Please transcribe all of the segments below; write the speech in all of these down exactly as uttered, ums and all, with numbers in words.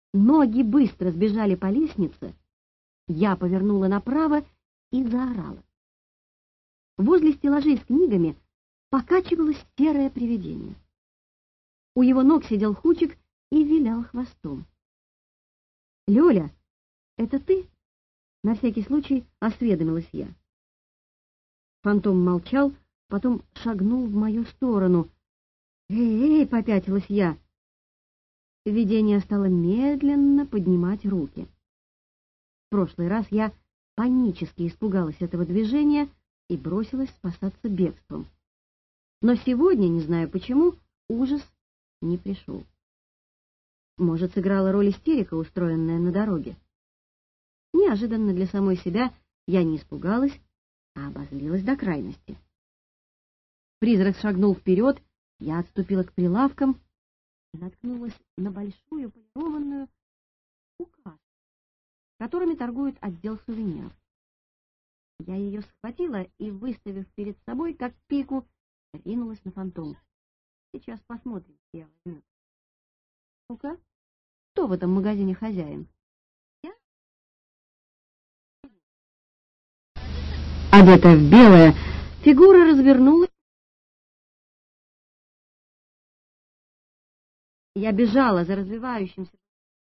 Ноги быстро сбежали по лестнице. Я повернула направо и заорала. Возле стеллажей с книгами покачивалось серое привидение. У его ног сидел Хучик и вилял хвостом. «Лёля, это ты?» — на всякий случай осведомилась я. Фантом молчал, потом шагнул в мою сторону. «Эй, эй!» — попятилась я. Видение стало медленно поднимать руки. В прошлый раз я панически испугалась этого движения и бросилась спасаться бегством. Но сегодня, не знаю почему, ужас не пришел. Может, сыграла роль истерика, устроенная на дороге. Неожиданно для самой себя я не испугалась, а обозлилась до крайности. Призрак шагнул вперед, я отступила к прилавкам и наткнулась на большую полированную указку, которыми торгует отдел сувениров. Я ее схватила и, выставив перед собой, как пику, ринулась на фантом. Сейчас посмотрим, где я возьму. Ну-ка, кто в этом магазине хозяин? Я? Одетая в белое, фигура развернулась. Я бежала за развивающимся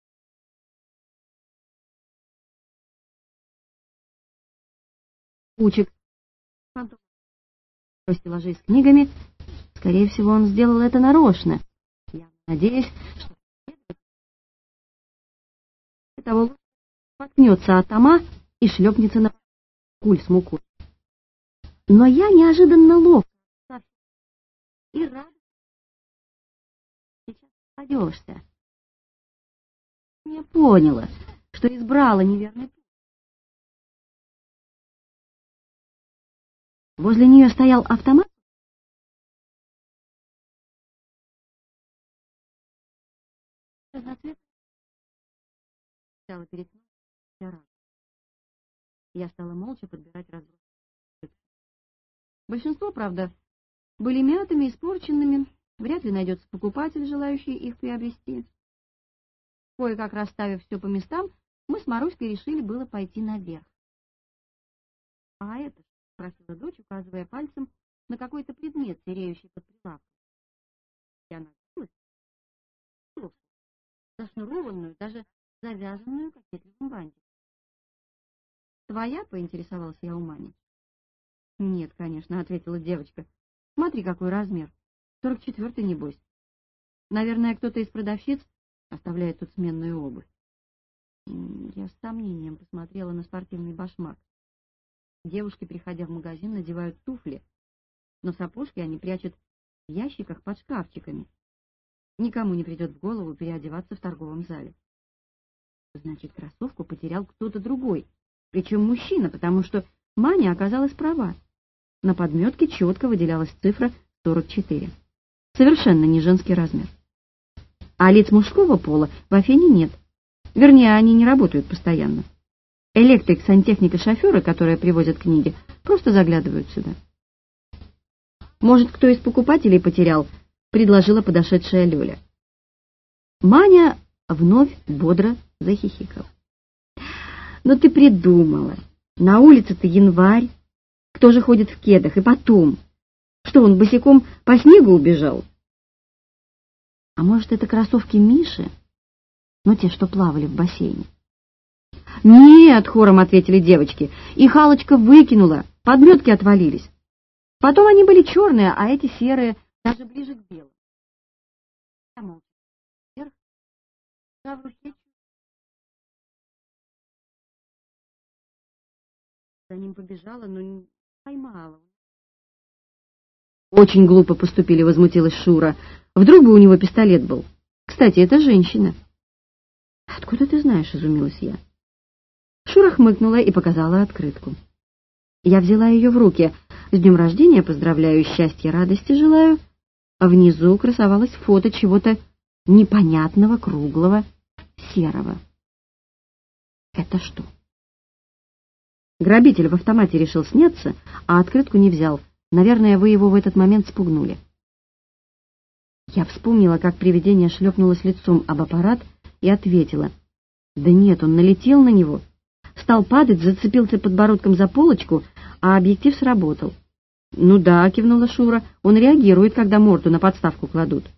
Хучик. Фантом в стеллажей с книгами. Скорее всего, он сделал это нарочно. Я надеюсь, что того споткнется от тома и шлепнется на куль с мукой. Но я неожиданно ловко и рада. Сейчас попадешься. Я поняла, что избрала неверный путь. Возле нее стоял автомат. Перед я стала молча подбирать разброс. Большинство, правда, были мятыми, испорченными. Вряд ли найдется покупатель, желающий их приобрести. Кое-как расставив все по местам, мы с Маруськой решили было пойти наверх. — А это? — спросила дочь, указывая пальцем на какой-то предмет, сереющий под прилавком. Я нагнулась, зашнурованную, даже завязанную кокетливым бантиком. — Твоя? — поинтересовалась я у Мани. — Нет, конечно, — ответила девочка. — Смотри, какой размер. Сорок четвертый, небось. Наверное, кто-то из продавщиц оставляет тут сменную обувь. Я с сомнением посмотрела на спортивный башмак. Девушки, приходя в магазин, надевают туфли, но сапожки они прячут в ящиках под шкафчиками. Никому не придет в голову переодеваться в торговом зале. Значит, кроссовку потерял кто-то другой, причем мужчина, потому что Маня оказалась права. На подметке четко выделялась цифра сорок четыре. Совершенно не женский размер. А лиц мужского пола в Афине нет. Вернее, они не работают постоянно. Электрик, сантехник и шоферы, которые привозят книги, просто заглядывают сюда. Может, кто из покупателей потерял, предложила подошедшая Лёля. Маня вновь бодро захихикала. Ну ты придумала. На улице-то январь. Кто же ходит в кедах? И потом... Что, он босиком по снегу убежал? А может, это кроссовки Миши? Ну, те, что плавали в бассейне. Нет, хором ответили девочки. Их Аллочка выкинула, подметки отвалились. Потом они были черные, а эти серые, даже ближе к белым. Я молча вверх, правую плечо. За ним побежала, но не поймала. Очень глупо поступили, возмутилась Шура. Вдруг бы у него пистолет был. Кстати, это женщина. Откуда ты знаешь, изумилась я. Шура хмыкнула и показала открытку. Я взяла ее в руки. С днем рождения поздравляю, счастья, радости желаю. А внизу красовалось фото чего-то непонятного, круглого, серого. Это что? Грабитель в автомате решил сняться, а открытку не взял. Наверное, вы его в этот момент спугнули. Я вспомнила, как привидение шлепнулось лицом об аппарат и ответила. Да нет, он налетел на него. Стал падать, зацепился подбородком за полочку, а объектив сработал. «Ну да», — кивнула Шура, — «он реагирует, когда морду на подставку кладут».